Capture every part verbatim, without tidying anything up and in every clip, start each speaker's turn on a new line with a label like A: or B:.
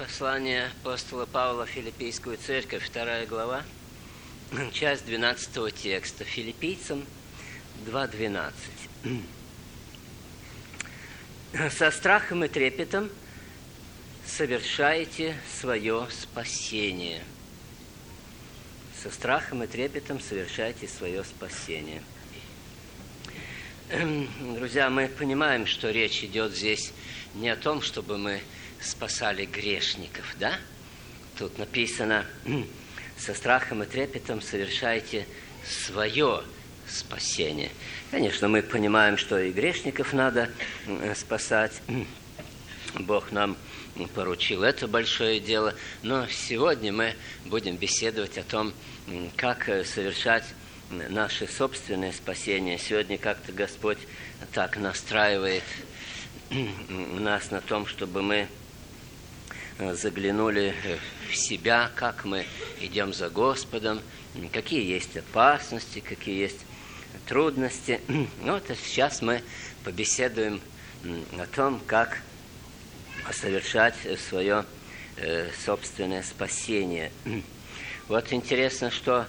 A: Послание апостола Павла в Филиппийскую церковь, вторая глава, часть двенадцатого текста. Филиппийцам два двенадцать. «Со страхом и трепетом совершайте свое спасение». Со страхом и трепетом совершайте свое спасение. Друзья, мы понимаем, что речь идет здесь не о том, чтобы мы спасали грешников, да? Тут написано: со страхом и трепетом совершайте свое спасение. Конечно, мы понимаем, что и грешников надо спасать. Бог нам поручил это большое дело. Но сегодня мы будем беседовать о том, как совершать наше собственное спасение. Сегодня как-то Господь так настраивает нас на том, чтобы мы заглянули в себя, как мы идем за Господом, какие есть опасности, какие есть трудности. Вот сейчас мы побеседуем о том, как совершать свое собственное спасение. Вот интересно, что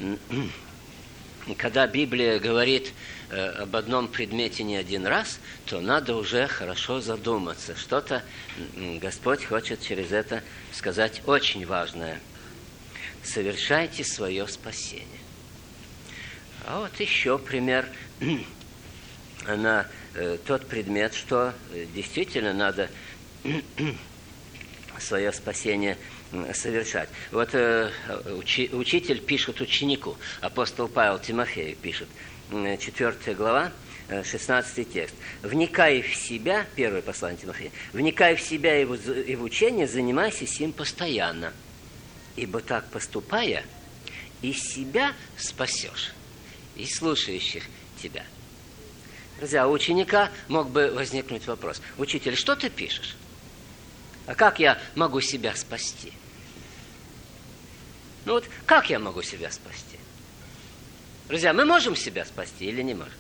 A: когда Библия говорит об одном предмете не один раз, то надо уже хорошо задуматься. Что-то Господь хочет через это сказать очень важное. Совершайте свое спасение. А вот еще пример на тот предмет, что действительно надо свое спасение совершать. Вот э, учи, учитель пишет ученику, апостол Павел Тимофею пишет, четвёртая глава, шестнадцатый текст. «Вникай в себя», первое послание Тимофея, «вникай в себя и в, и в учение, занимайся сим постоянно, ибо так поступая, и себя спасешь, и слушающих тебя». Друзья, у ученика мог бы возникнуть вопрос: «Учитель, что ты пишешь? А как я могу себя спасти?» Ну вот, как я могу себя спасти? Друзья, мы можем себя спасти или не можем?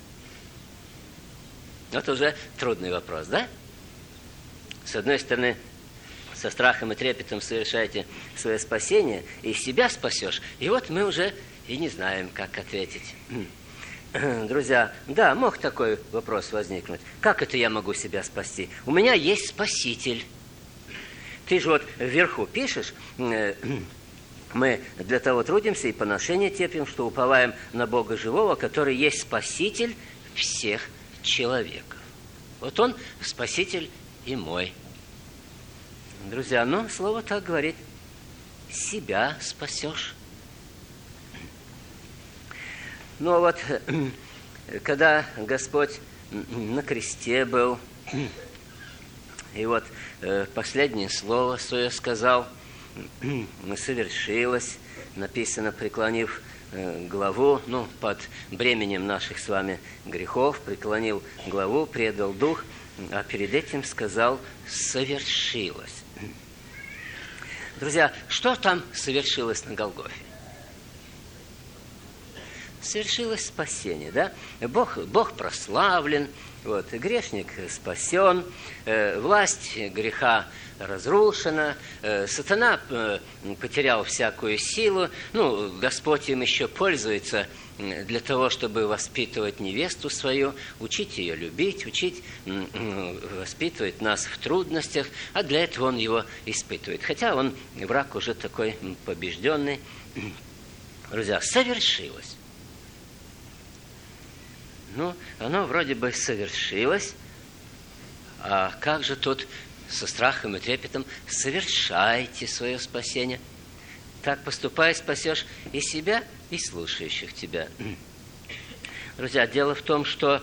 A: Вот уже трудный вопрос, да? С одной стороны, со страхом и трепетом совершайте свое спасение, и себя спасешь. И вот мы уже и не знаем, как ответить. Друзья, да, мог такой вопрос возникнуть. Как это я могу себя спасти? У меня есть Спаситель. Ты же вот вверху пишешь: мы для того трудимся и поношение терпим, что уповаем на Бога живого, который есть Спаситель всех человеков. Вот Он Спаситель и мой. Друзья, ну, слово так говорит: себя спасешь. Ну, вот, когда Господь на кресте был, и вот э, последнее слово свое сказал, совершилось, написано, преклонив э, главу, ну, под бременем наших с вами грехов, преклонил главу, предал дух, а перед этим сказал: совершилось. Друзья, что там совершилось на Голгофе? Совершилось спасение, да? Бог, Бог прославлен, вот, грешник спасен, э, власть греха разрушена, э, сатана э, потерял всякую силу, ну, Господь им еще пользуется для того, чтобы воспитывать невесту свою, учить ее любить, учить, э, воспитывать нас в трудностях, а для этого Он его испытывает. Хотя он, враг уже такой побежденный. Друзья, совершилось. Ну, оно вроде бы совершилось, а как же тут со страхом и трепетом совершайте свое спасение? Так поступая, спасешь и себя, и слушающих тебя. Друзья, дело в том, что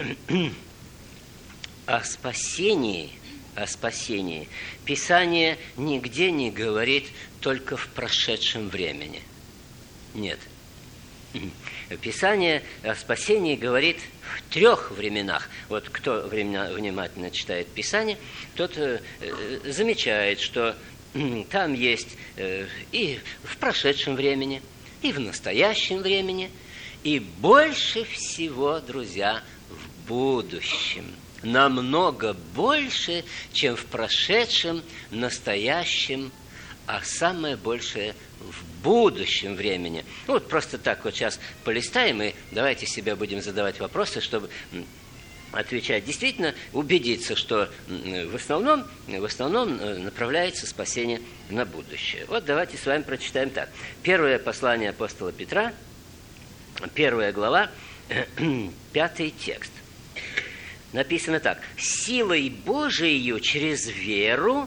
A: о спасении, о спасении Писание нигде не говорит только в прошедшем времени. Нет. Писание о спасении говорит в трех временах. Вот кто внимательно читает Писание, тот э, замечает, что э, там есть э, и в прошедшем времени, и в настоящем времени, и больше всего, друзья, в будущем. намного больше, чем в прошедшем, настоящем, а самое большее в будущем времени. Ну, вот просто так вот сейчас полистаем, и давайте себе будем задавать вопросы, чтобы отвечать. Действительно, убедиться, что в основном, в основном направляется спасение на будущее. Вот давайте с вами прочитаем так. Первое послание апостола Петра, первая глава, пятый текст. Написано так. «Силой Божией через веру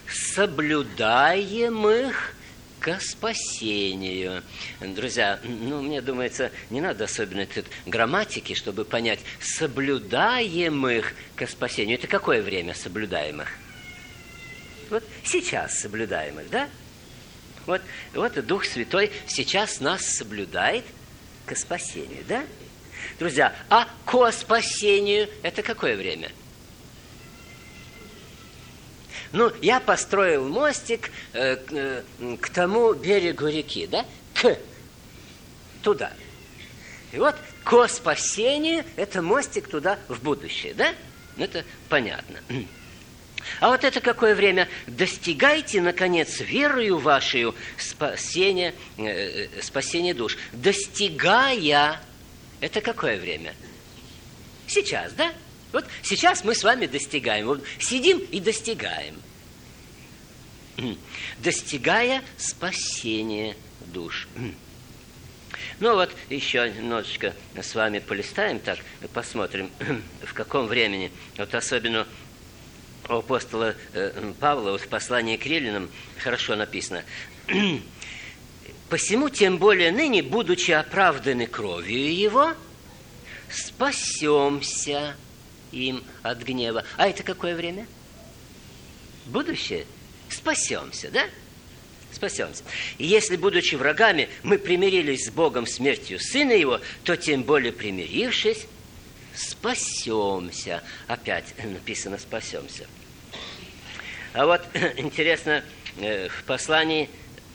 A: соблюдаемых ко спасению». Друзья, ну, мне думается, не надо особенно тут грамматики, чтобы понять. Соблюдаемых ко спасению. Это какое время соблюдаемых? Вот сейчас соблюдаемых, да? Вот, вот Дух Святой сейчас нас соблюдает ко спасению, да? Друзья, а ко спасению это какое время? Ну, я построил мостик э, к, э, к тому берегу реки, да? К. Туда. И вот ко спасению это мостик туда в будущее, да? Это понятно. А вот это какое время? Достигайте, наконец, верою вашей спасения, э, спасения душ. Достигая, это какое время? Сейчас, да? Вот сейчас мы с вами достигаем. Вот сидим и достигаем. Достигая спасения душ. Ну вот еще немножечко с вами полистаем, так, посмотрим, в каком времени. Вот особенно у апостола Павла вот в послании к Римлянам хорошо написано. «Посему, тем более ныне, будучи оправданы кровью его, спасемся им от гнева». А это какое время? Будущее. Спасемся, да? Спасемся. И если, будучи врагами, мы примирились с Богом смертью Сына Его, то тем более примирившись, спасемся. Опять написано «спасемся». А вот интересно, в послании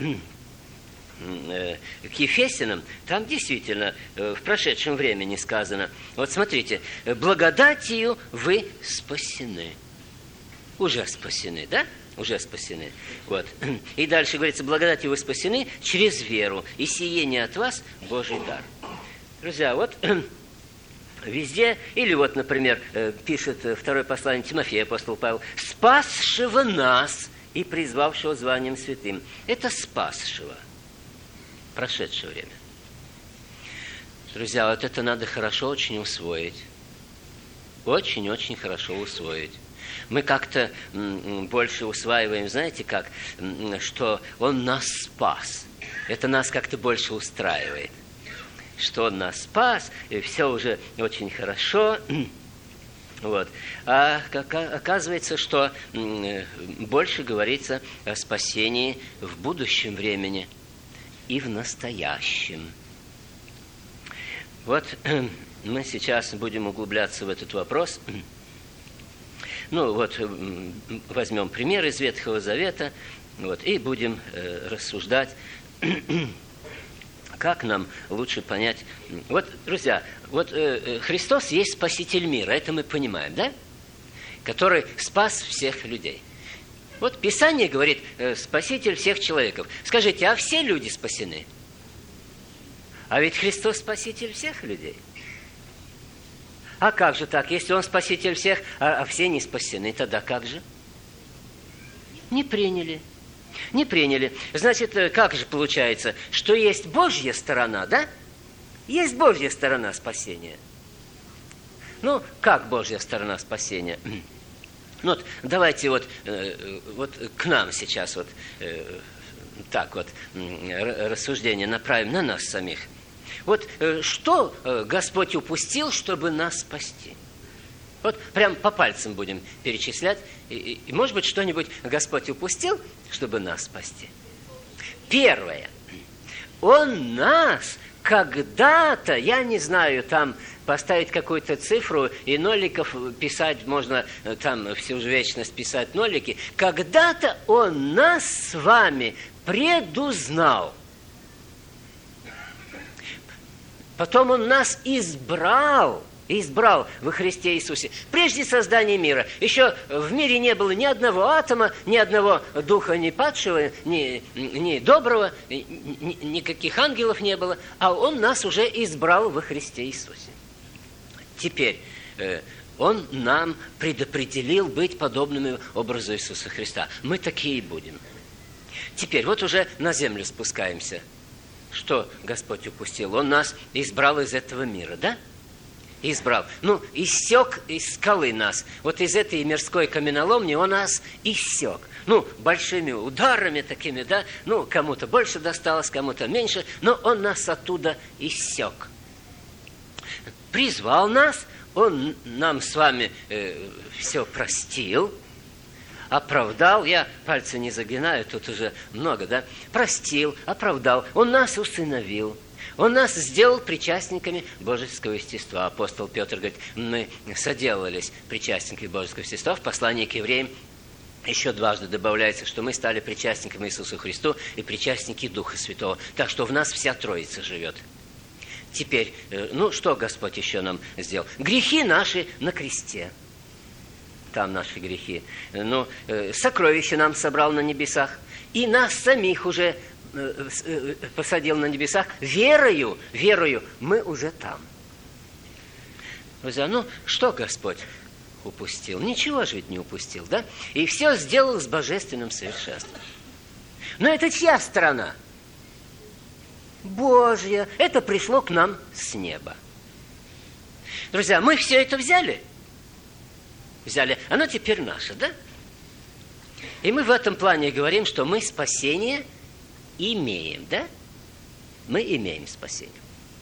A: к Ефесянам, там действительно в прошедшем времени сказано, вот смотрите, благодатью вы спасены. Уже спасены, да? Уже спасены. Вот. И дальше говорится, благодатью вы спасены через веру, и сие не от вас Божий дар. Друзья, вот везде, или вот, например, пишет второе послание Тимофея, апостол Павел, «спасшего нас и призвавшего званием святым». Это спасшего. Прошедшее время. Друзья, вот это надо хорошо очень усвоить. Очень-очень хорошо усвоить. Мы как-то больше усваиваем, знаете как, что Он нас спас. Это нас как-то больше устраивает. Что Он нас спас, и все уже очень хорошо. Вот. А оказывается, что больше говорится о спасении в будущем времени и в настоящем. Вот мы сейчас будем углубляться в этот вопрос. Ну, вот возьмем пример из Ветхого Завета, вот, и будем э, рассуждать, как нам лучше понять. Вот, друзья, вот э, Христос есть Спаситель мира, это мы понимаем, да? Который спас всех людей. Вот Писание говорит, э, Спаситель всех человеков. Скажите, а все люди спасены? А ведь Христос Спаситель всех людей. А как же так? Если Он Спаситель всех, а, а все не спасены, тогда как же? Не приняли. Не приняли. Значит, как же получается, что есть Божья сторона, да? Есть Божья сторона спасения. Ну, как Божья сторона спасения? Ну, вот, давайте вот, э, вот к нам сейчас вот э, так вот э, рассуждение направим на нас самих. Вот э, что э, Господь упустил, чтобы нас спасти? Вот прям по пальцам будем перечислять. И, и, и, может быть, что-нибудь Господь упустил, чтобы нас спасти. Первое. Он нас когда-то, я не знаю, там поставить какую-то цифру и ноликов писать, можно там всю вечность писать нолики. Когда-то Он нас с вами предузнал. Потом Он нас избрал избрал во Христе Иисусе. Прежде создания мира еще в мире не было ни одного атома, ни одного духа ни падшего, ни, ни доброго, ни, никаких ангелов не было, а Он нас уже избрал во Христе Иисусе. Теперь э, Он нам предопределил быть подобными образу Иисуса Христа. Мы такие и будем. Теперь вот уже на землю спускаемся. Что Господь упустил? Он нас избрал из этого мира, да? Избрал. Ну, иссек из скалы нас. Вот из этой мирской каменоломни Он нас иссек. Ну, большими ударами такими, да? Ну, кому-то больше досталось, кому-то меньше, но Он нас оттуда иссек. Призвал нас, Он нам с вами э, все простил, оправдал, я пальцы не загинаю, тут уже много, да? Простил, оправдал, Он нас усыновил, Он нас сделал причастниками божеского естества. Апостол Петр говорит, мы соделались причастниками божеского естества. В послании к евреям еще дважды добавляется, что мы стали причастниками Иисусу Христу и причастники Духа Святого. Так что в нас вся Троица живет. Теперь, ну, что Господь еще нам сделал? Грехи наши на кресте. Там наши грехи. Ну, сокровища нам собрал на небесах. И нас самих уже посадил на небесах. Верою, верою мы уже там. Друзья, ну, что Господь упустил? Ничего же ведь не упустил, да? И все сделал с божественным совершенством. Но это чья страна? Божья. Это пришло к нам с неба. Друзья, мы все это взяли? Взяли. Оно теперь наше, да? И мы в этом плане говорим, что мы спасение имеем, да? Мы имеем спасение.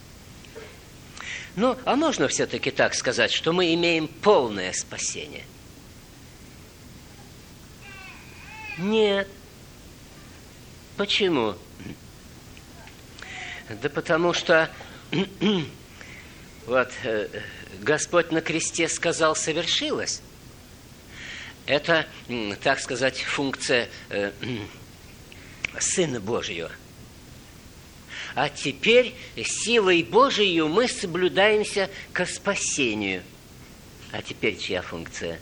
A: Ну, а можно все-таки так сказать, что мы имеем полное спасение? Нет. Почему? Да потому что вот Господь на кресте сказал «совершилось». Это, так сказать, функция э, Сына Божьего. А теперь силой Божией мы соблюдаемся ко спасению. А теперь чья функция?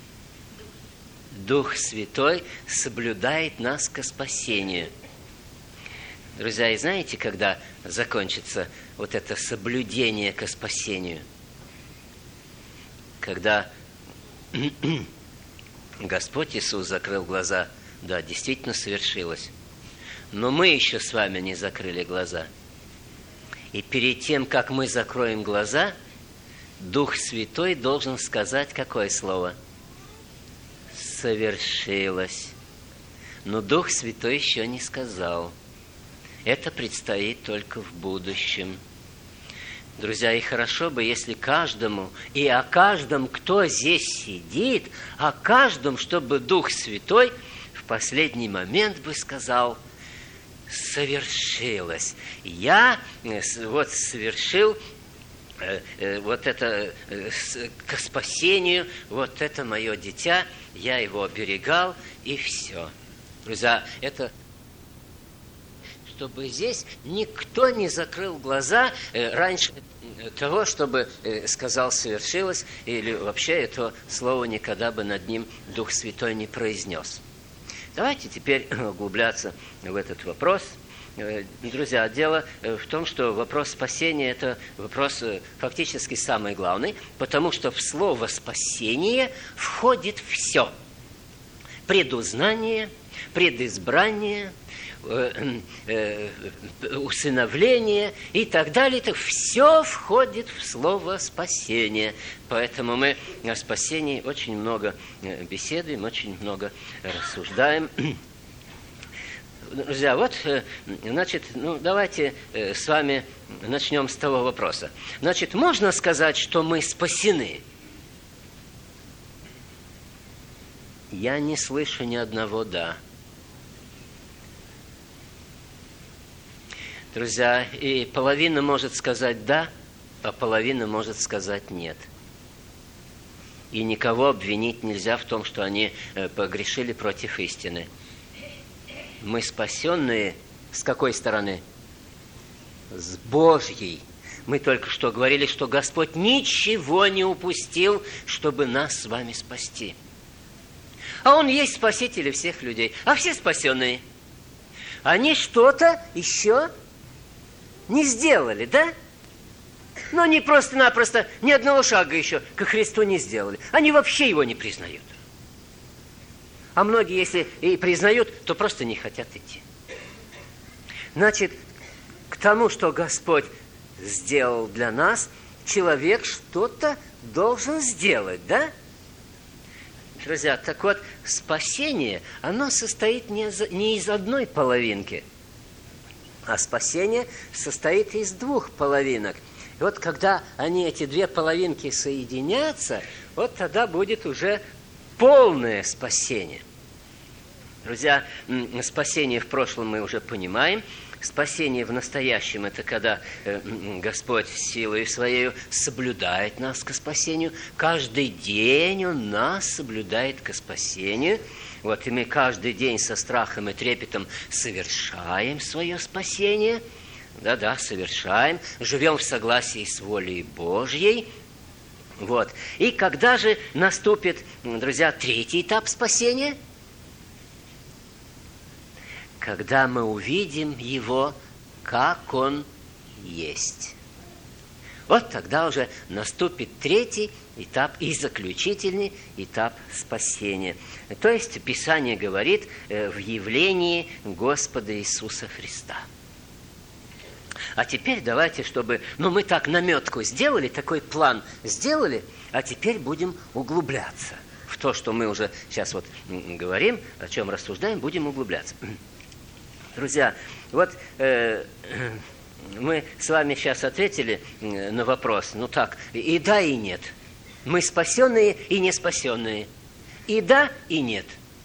A: Дух Святой соблюдает нас ко спасению. Друзья, и знаете, когда закончится вот это соблюдение ко спасению? Когда Господь Иисус закрыл глаза, да, действительно совершилось. Но мы еще с вами не закрыли глаза. И перед тем, как мы закроем глаза, Дух Святой должен сказать какое слово? Совершилось. Но Дух Святой еще не сказал. Это предстоит только в будущем. Друзья, и хорошо бы, если каждому, и о каждом, кто здесь сидит, о каждом, чтобы Дух Святой в последний момент бы сказал: совершилось. Я вот совершил вот это к спасению, вот это мое дитя, я его оберегал, и все. Друзья, это... чтобы здесь никто не закрыл глаза раньше того, чтобы сказал «совершилось», или вообще это слово никогда бы над ним Дух Святой не произнес. Давайте теперь углубляться в этот вопрос. Друзья, дело в том, что вопрос спасения – это вопрос фактически самый главный, потому что в слово «спасение» входит все. Предузнание, предизбрание, усыновление и так далее. Это все входит в слово «спасение». Поэтому мы о спасении очень много беседуем, очень много рассуждаем. Друзья, вот, значит, ну, давайте с вами начнем с того вопроса. Значит, можно сказать, что мы спасены? Я не слышу ни одного «да». Друзья, и половина может сказать «да», а половина может сказать «нет». И никого обвинить нельзя в том, что они погрешили против истины. Мы спасенные с какой стороны? С Божьей. Мы только что говорили, что Господь ничего не упустил, чтобы нас с вами спасти. А Он есть Спаситель всех людей, а все спасенные. Они что-то еще не сделали, да? Но они просто-напросто ни одного шага еще ко Христу не сделали. Они вообще Его не признают. А многие, если и признают, то просто не хотят идти. Значит, к тому, что Господь сделал для нас, человек что-то должен сделать, да? Друзья, так вот, спасение, оно состоит не из, не из одной половинки, а спасение состоит из двух половинок. И вот когда они, эти две половинки, соединятся, вот тогда будет уже полное спасение. Друзья, спасение в прошлом мы уже понимаем. Спасение в настоящем – это когда Господь силой своей соблюдает нас ко спасению. Каждый день Он нас соблюдает ко спасению. Вот, и мы каждый день со страхом и трепетом совершаем свое спасение. Да-да, совершаем. Живем в согласии с волей Божьей. Вот. И когда же наступит, друзья, третий этап спасения – когда мы увидим Его, как Он есть. Вот тогда уже наступит третий этап и заключительный этап спасения. То есть Писание говорит в явлении Господа Иисуса Христа. А теперь давайте, чтобы... Ну, мы так наметку сделали, такой план сделали, а теперь будем углубляться в то, что мы уже сейчас вот говорим, о чем рассуждаем, будем углубляться. Друзья, вот э, мы с вами сейчас ответили на вопрос, ну так, и да, и нет. Мы спасенные и не спасенные. И да, и нет.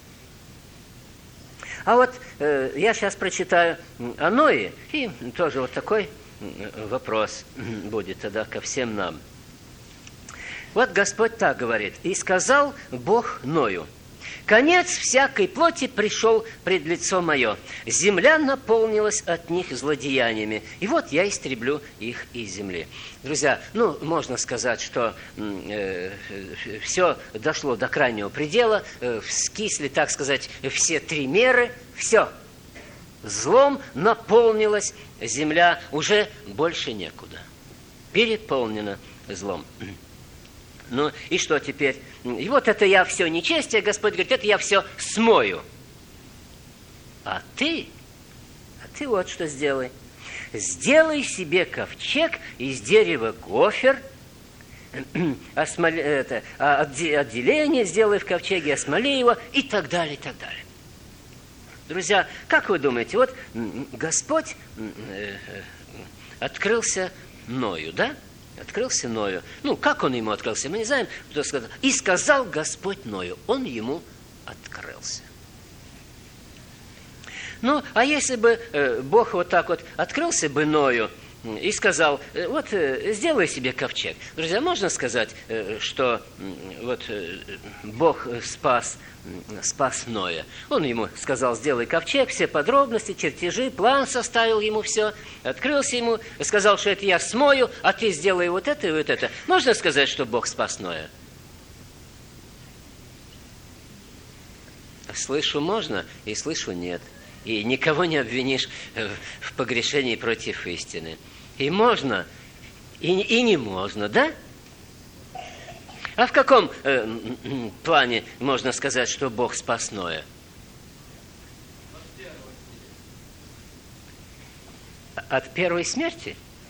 A: А вот э, я сейчас прочитаю о Ное, и тоже вот такой вопрос будет тогда ко всем нам. Вот Господь так говорит: «И сказал Бог Ною: конец всякой плоти пришел пред лицо мое. Земля наполнилась от них злодеяниями. И вот я истреблю их из земли». Друзья, ну, можно сказать, что э, все дошло до крайнего предела, э, вскисли, так сказать, все три меры, все. Злом наполнилась земля, уже больше некуда. Переполнена злом. Ну, и что теперь? И вот это я все нечестие, Господь говорит, это я все смою. А ты, а ты вот что сделай. Сделай себе ковчег из дерева гофер, осмоле, это, отделение сделай в ковчеге, осмоли его, и так далее, и так далее. Друзья, как вы думаете, вот Господь открылся Ною, да? Открылся Ною. Ну, как он ему открылся, мы не знаем. Кто сказал. «И сказал Господь Ною». Он ему открылся. Ну, а если бы э, Бог вот так вот открылся бы Ною и сказал, э, вот э, сделай себе ковчег. Друзья, можно сказать, э, что э, вот э, Бог спас, э, спас Ноя. Он ему сказал, сделай ковчег, все подробности, чертежи, план составил ему все, открылся ему, сказал, что это я смою, а ты сделай вот это и вот это. Можно сказать, что Бог спас Ноя? Слышу можно и слышу нет. И никого не обвинишь в погрешении против истины. И можно, и, и не можно, да? А в каком э, плане можно сказать, что Бог спас Ноя? От первой смерти?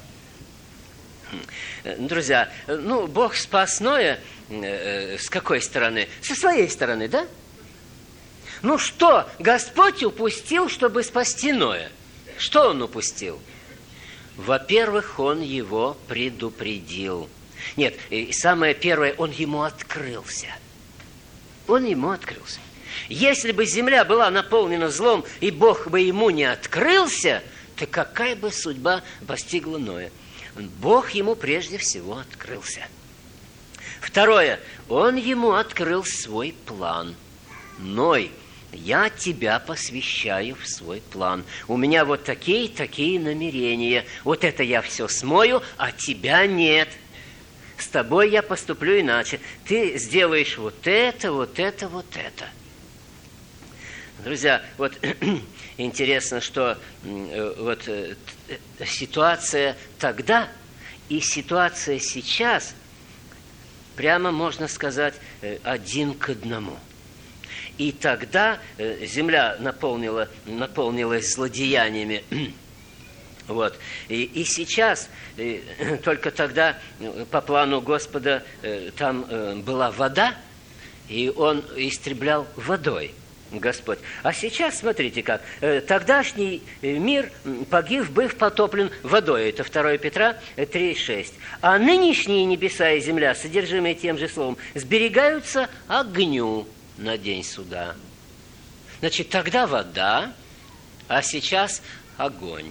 A: Друзья, ну, Бог спас Ноя э, с какой стороны? Со своей стороны, да? Ну что Господь упустил, чтобы спасти Ноя? Что Он упустил? Во-первых, Он его предупредил. Нет, и самое первое, Он ему открылся. Он ему открылся. Если бы земля была наполнена злом, и Бог бы ему не открылся, то какая бы судьба постигла Ноя? Бог ему прежде всего открылся. Второе, Он ему открыл свой план. Ной я тебя посвящаю в свой план. У меня вот такие-такие намерения. Вот это я все смою, а тебя нет. С тобой я поступлю иначе. Ты сделаешь вот это, вот это, вот это. Друзья, вот интересно, что вот ситуация тогда и ситуация сейчас, прямо можно сказать, один к одному. И тогда земля наполнила, наполнилась злодеяниями. Вот. И, и сейчас, и, только тогда по плану Господа там была вода, и Он истреблял водой. Господь. А сейчас, смотрите как, тогдашний мир погиб, быв потоплен водой. Это второе Петра три шесть. А нынешние небеса и земля, содержимые тем же словом, сберегаются огню на день суда. Значит, тогда вода, а сейчас огонь.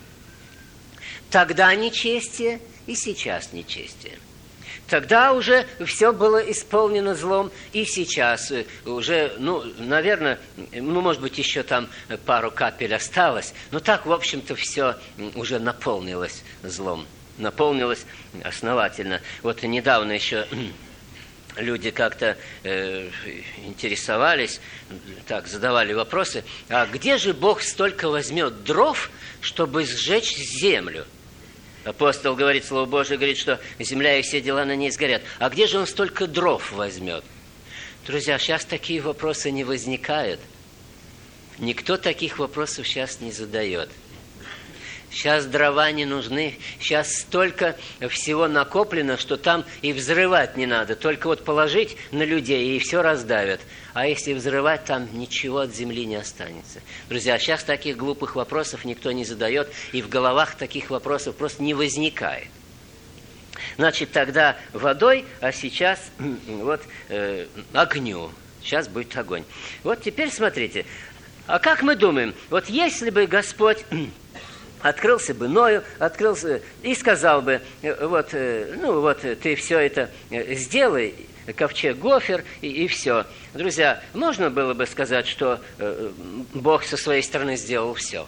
A: Тогда нечестие и сейчас нечестие. Тогда уже все было исполнено злом, и сейчас уже, ну, наверное, ну, может быть, еще там пару капель осталось, но так, в общем-то, все уже наполнилось злом, наполнилось основательно. Вот недавно еще люди как-то э, интересовались, так, задавали вопросы, а где же Бог столько возьмет дров, чтобы сжечь землю? Апостол говорит, Слово Божие говорит, что земля и все дела на ней сгорят. А где же он столько дров возьмет? Друзья, сейчас такие вопросы не возникают. Никто таких вопросов сейчас не задает. Сейчас дрова не нужны. Сейчас столько всего накоплено, что там и взрывать не надо. Только вот положить на людей, и все раздавят. А если взрывать, там ничего от земли не останется. Друзья, сейчас таких глупых вопросов никто не задает, и в головах таких вопросов просто не возникает. Значит, тогда водой, а сейчас вот э, огню. Сейчас будет огонь. Вот теперь смотрите. А как мы думаем, вот если бы Господь открылся бы Ною, открылся и сказал бы, вот, ну вот, ты все это сделай, ковчег Гофер, и, и все. Друзья, можно было бы сказать, что э, Бог со своей стороны сделал все?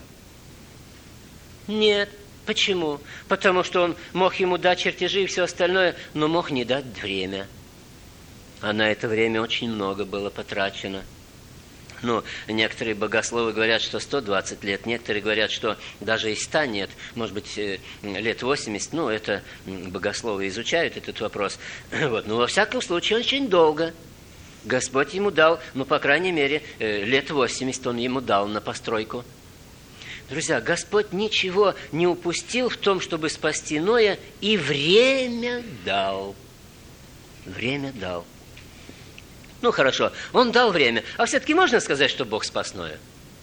A: Нет. Почему? Потому что Он мог ему дать чертежи и все остальное, но мог не дать время. А на это время очень много было потрачено. Ну, некоторые богословы говорят, что сто двадцать лет, некоторые говорят, что даже и ста нет, может быть, лет восемьдесят, ну, это богословы изучают этот вопрос. Вот. Но во всяком случае, очень долго. Господь ему дал, ну, по крайней мере, лет восемьдесят Он ему дал на постройку. Друзья, Господь ничего не упустил в том, чтобы спасти Ноя, и время дал. Время дал. Ну, хорошо, Он дал время. А все-таки можно сказать, что Бог спас Ноя?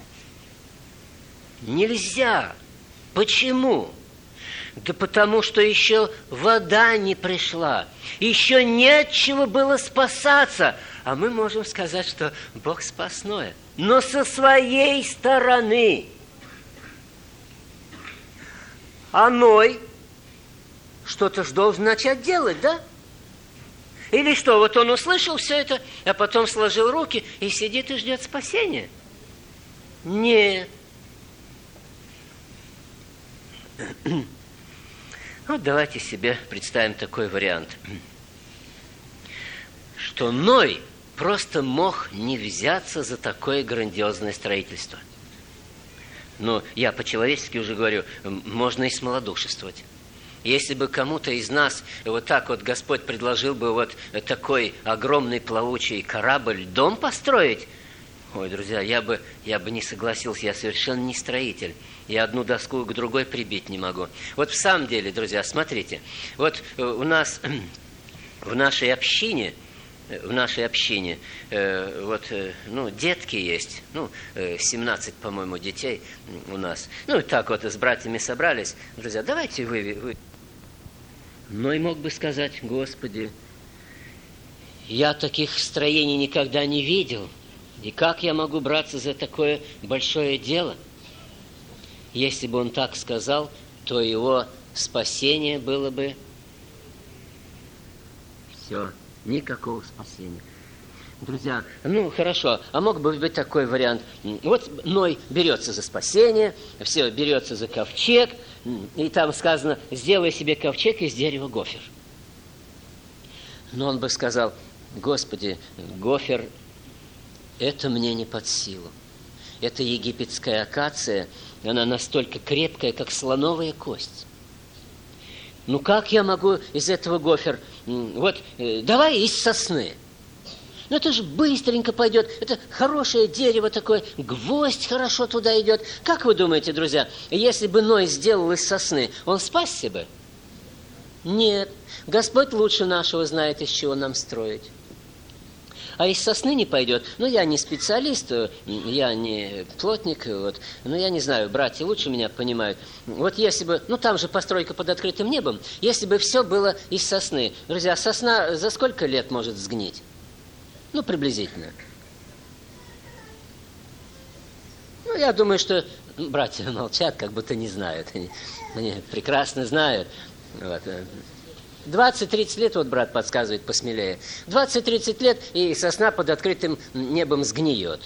A: Нельзя. Почему? Да потому что еще вода не пришла. Еще нечего было спасаться. А мы можем сказать, что Бог спас Ноя. Но со своей стороны. А Ной что-то ж должен начать делать, да? Или что, вот он услышал все это, а потом сложил руки и сидит и ждет спасения? Нет. Вот давайте себе представим такой вариант. Что Ной просто мог не взяться за такое грандиозное строительство. Но я по-человечески уже говорю, можно и смолодушествовать. Если бы кому-то из нас вот так вот Господь предложил бы вот такой огромный плавучий корабль, дом построить, ой, друзья, я бы, я бы не согласился, я совершенно не строитель. Я одну доску к другой прибить не могу. Вот в самом деле, друзья, смотрите, вот у нас в нашей общине, в нашей общине, э, вот, э, ну, детки есть, ну, э, семнадцать, по-моему, детей у нас. Ну, и так вот с братьями собрались. Друзья, давайте вы... вы... Но и мог бы сказать, Господи, я таких строений никогда не видел, и как я могу браться за такое большое дело? Если бы он так сказал, то его спасение было бы... Все, никакого спасения. Друзья, ну хорошо, а мог бы быть такой вариант. Вот Ной берется за спасение, все берется за ковчег, и там сказано, сделай себе ковчег из дерева гофер. Но он бы сказал, Господи, гофер, это мне не под силу. Это египетская акация, она настолько крепкая, как слоновая кость. Ну как я могу из этого гофер? Вот, давай из сосны. Ну, это же быстренько пойдет. Это хорошее дерево такое, гвоздь хорошо туда идет. Как вы думаете, друзья, если бы Ной сделал из сосны, он спасся бы? Нет. Господь лучше нашего знает, из чего нам строить. А из сосны не пойдет. Ну, я не специалист, я не плотник, вот. Но я не знаю, братья лучше меня понимают. Вот если бы, ну, там же постройка под открытым небом, если бы все было из сосны. Друзья, сосна за сколько лет может сгнить? Ну, приблизительно. Ну, я думаю, что братья молчат, как будто не знают. Они, они прекрасно знают. Вот. двадцать-тридцать лет, вот брат подсказывает посмелее. двадцать-тридцать лет, и сосна под открытым небом сгниет.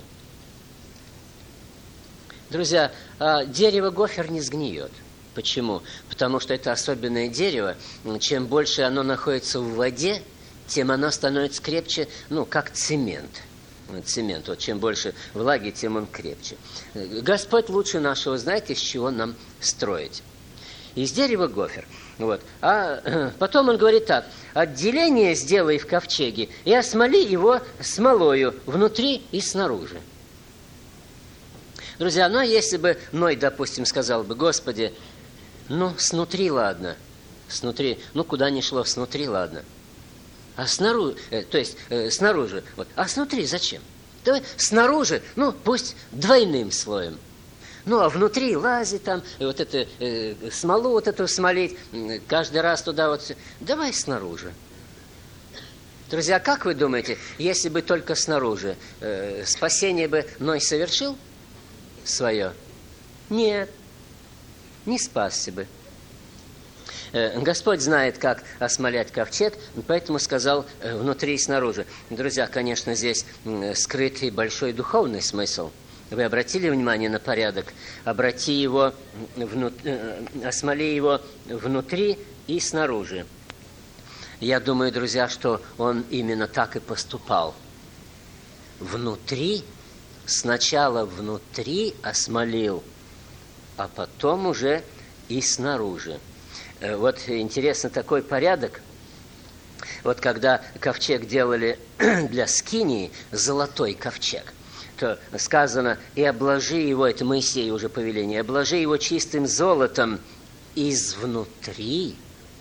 A: Друзья, дерево гофер не сгниет. Почему? Потому что это особенное дерево. Чем больше оно находится в воде, тем оно становится крепче, ну, как цемент. Цемент. Вот чем больше влаги, тем он крепче. Господь лучше нашего знает, из чего нам строить. Из дерева гофер. Вот. А потом он говорит так. Отделение сделай в ковчеге и осмоли его смолою внутри и снаружи. Друзья, ну, если бы Ной, допустим, сказал бы, Господи, ну, снутри, ладно. Снутри, ну, куда ни шло, снутри, ладно. А снаружи, э, то есть э, снаружи, вот, а снутри зачем? Давай снаружи, ну, пусть двойным слоем. Ну, а внутри лазить там, и вот это, э, смолу вот эту смолить, каждый раз туда вот, давай снаружи. Друзья, как вы думаете, если бы только снаружи, э, спасение бы Ной совершил свое? Нет, не спасся бы. Господь знает, как осмолять ковчег, поэтому сказал внутри и снаружи. Друзья, конечно, здесь скрытый большой духовный смысл. Вы обратили внимание на порядок? Обрати его, вну... осмоли его внутри и снаружи. Я думаю, друзья, что он именно так и поступал. Внутри, сначала внутри осмолил, а потом уже и снаружи. Вот интересно такой порядок. Вот когда ковчег делали для скинии, золотой ковчег, то сказано, и обложи его, это Моисею уже повеление, обложи его чистым золотом изнутри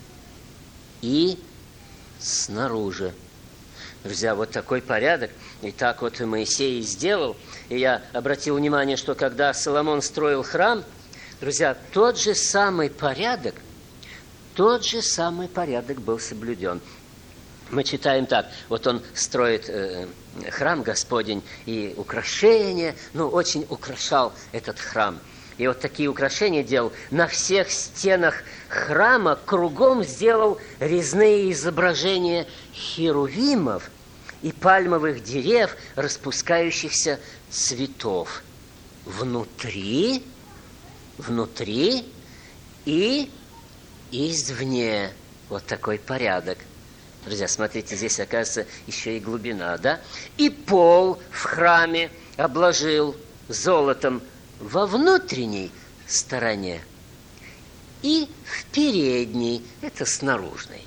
A: и снаружи. Друзья, вот такой порядок. И так вот Моисей сделал. И я обратил внимание, что когда Соломон строил храм, друзья, тот же самый порядок, Тот же самый порядок был соблюден. Мы читаем так. Вот он строит э, храм Господень и украшения. Ну, очень украшал этот храм. И вот такие украшения делал. На всех стенах храма кругом сделал резные изображения херувимов и пальмовых дерев, распускающихся цветов. Внутри, внутри и извне. Вот такой порядок. Друзья, смотрите, здесь, оказывается, еще и глубина, да? И пол в храме обложил золотом во внутренней стороне и в передней, это с наружной.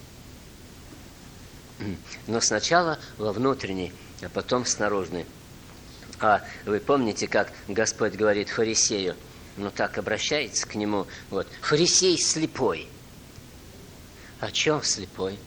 A: Но сначала во внутренней, а потом с наружной. А вы помните, как Господь говорит фарисею? Ну, так обращается к нему. Вот. Фарисей слепой. О чем слепой?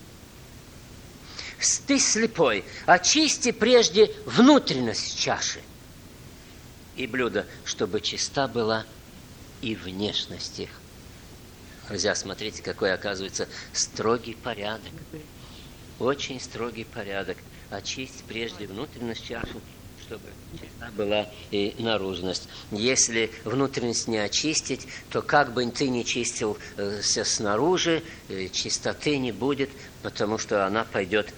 A: Ты слепой. Очисти прежде внутренность чаши и блюда, чтобы чиста была и внешность их. Друзья, смотрите, какой, оказывается, строгий порядок. Очень строгий порядок. Очисть прежде внутренность чаши, чтобы чиста была и наружность. Если внутренность не очистить, то как бы ты ни чистился снаружи, чистоты не будет, потому что она пойдет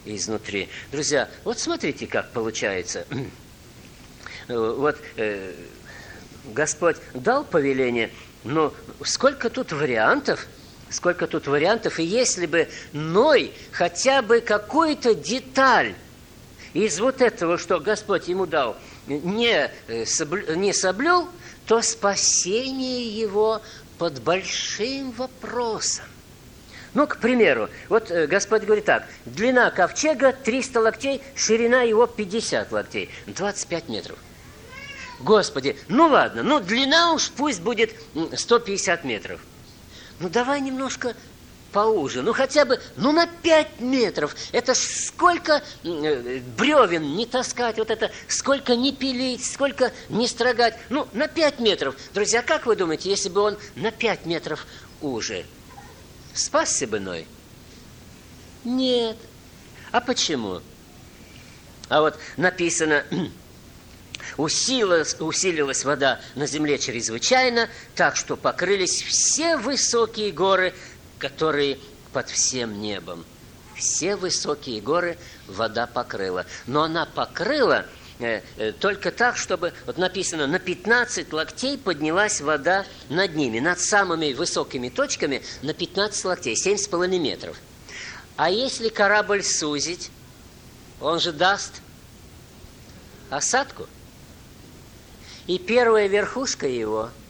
A: изнутри. Друзья, вот смотрите, как получается. Вот э, Господь дал повеление, но сколько тут вариантов, сколько тут вариантов, и если бы Ной хотя бы какую-то деталь из вот этого, что Господь ему дал, не, соблю, не соблюл, то спасение его под большим вопросом. Ну, к примеру, вот Господь говорит так: длина ковчега триста локтей, ширина его пятьдесят локтей, двадцать пять метров. Господи, ну ладно, ну длина уж пусть будет сто пятьдесят метров. Ну давай немножко поуже, ну хотя бы, ну на пять метров. Это сколько бревен не таскать, вот это сколько не пилить, сколько не строгать. Ну, на пять метров. Друзья, как вы думаете, если бы он на пять метров уже, спасся бы Ной? Нет. А почему? А вот написано: усилилась, усилилась вода на земле чрезвычайно, так что покрылись все высокие горы, которые под всем небом. Все высокие горы вода покрыла. Но она покрыла э, э, только так, чтобы, вот написано, на пятнадцать локтей поднялась вода над ними, над самыми высокими точками на пятнадцать локтей, семь с половиной метров. А если корабль сузить, он же даст осадку. И первая верхушка его